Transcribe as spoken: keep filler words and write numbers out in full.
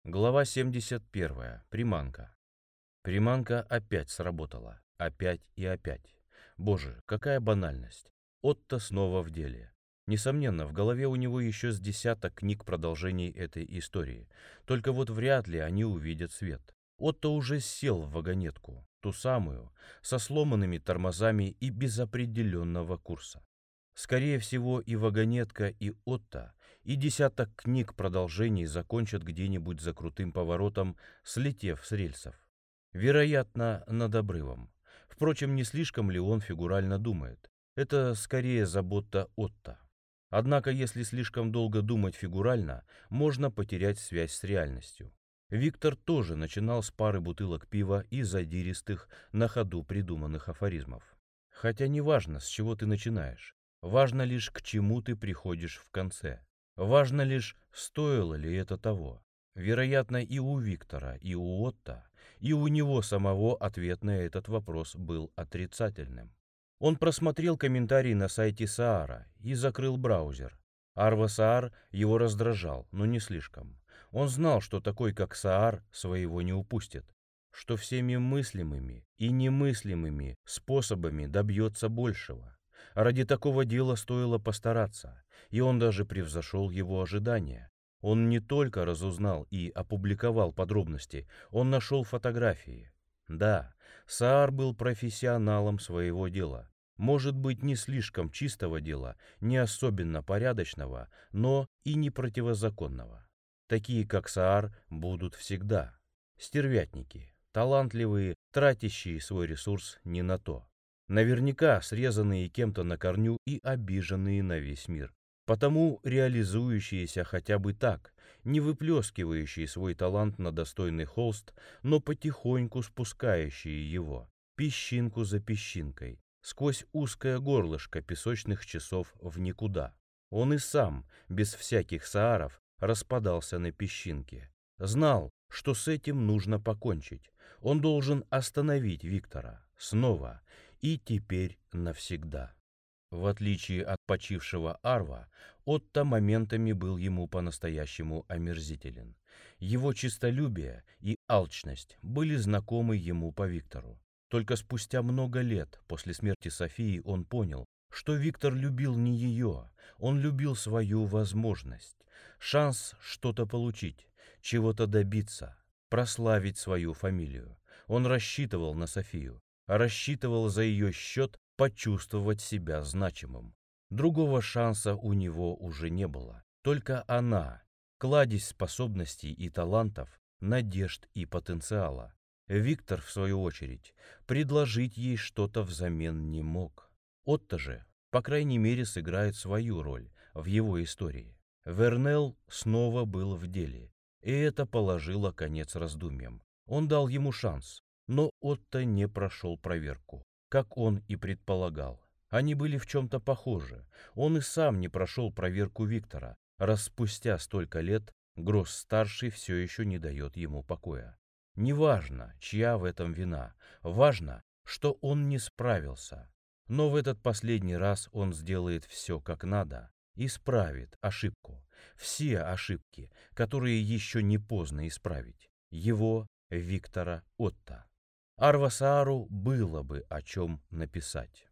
Глава семьдесят первая. Приманка. Приманка опять сработала. Опять и опять. Боже, какая банальность. Отто снова в деле. Несомненно, в голове у него еще с десяток книг продолжений этой истории. Только вот вряд ли они увидят свет. Отто уже сел в вагонетку, ту самую, со сломанными тормозами и без определенного курса. Скорее всего, и вагонетка, и Отто, и десяток книг продолжений закончат где-нибудь за крутым поворотом, слетев с рельсов. Вероятно, над обрывом. Впрочем, не слишком ли он фигурально думает? Это скорее забота Отто. Однако, если слишком долго думать фигурально, можно потерять связь с реальностью. Виктор тоже начинал с пары бутылок пива и задиристых, на ходу придуманных афоризмов. Хотя не важно, с чего ты начинаешь. Важно лишь, к чему ты приходишь в конце. Важно лишь, стоило ли это того. Вероятно, и у Виктора, и у Отто, и у него самого ответ на этот вопрос был отрицательным. Он просмотрел комментарии на сайте Саара и закрыл браузер. Арва Саар его раздражал, но не слишком. Он знал, что такой, как Саар, своего не упустит, что всеми мыслимыми и немыслимыми способами добьется большего. Ради такого дела стоило постараться, и он даже превзошел его ожидания. Он не только разузнал и опубликовал подробности, он нашел фотографии. Да, Саар был профессионалом своего дела. Может быть, не слишком чистого дела, не особенно порядочного, но и не противозаконного. Такие, как Саар, будут всегда. Стервятники, талантливые, тратящие свой ресурс не на то. Наверняка срезанные кем-то на корню и обиженные на весь мир. Потому реализующиеся хотя бы так, не выплескивающие свой талант на достойный холст, но потихоньку спускающие его, песчинку за песчинкой, сквозь узкое горлышко песочных часов в никуда. Он и сам, без всяких Сааров, распадался на песчинки. Знал, что с этим нужно покончить. Он должен остановить Виктора. Снова. И теперь навсегда. В отличие от почившего Арва, Отто моментами был ему по-настоящему омерзителен. Его честолюбие и алчность были знакомы ему по Виктору. Только спустя много лет после смерти Софии он понял, что Виктор любил не ее, он любил свою возможность, шанс что-то получить, чего-то добиться, прославить свою фамилию. Он рассчитывал на Софию, рассчитывал за ее счет почувствовать себя значимым. Другого шанса у него уже не было. Только она, кладезь способностей и талантов, надежд и потенциала. Виктор, в свою очередь, предложить ей что-то взамен не мог. Отто же, по крайней мере, сыграет свою роль в его истории. Вернелл снова был в деле, и это положило конец раздумьям. Он дал ему шанс, но Отто не прошел проверку, как он и предполагал. Они были в чем-то похожи. Он и сам не прошел проверку Виктора, раз спустя столько лет Гросс-старший все еще не дает ему покоя. Неважно, чья в этом вина, важно, что он не справился. Но в этот последний раз он сделает все как надо, исправит ошибку. Все ошибки, которые еще не поздно исправить. Его, Виктора, Отто. Арва Саару было бы о чем написать.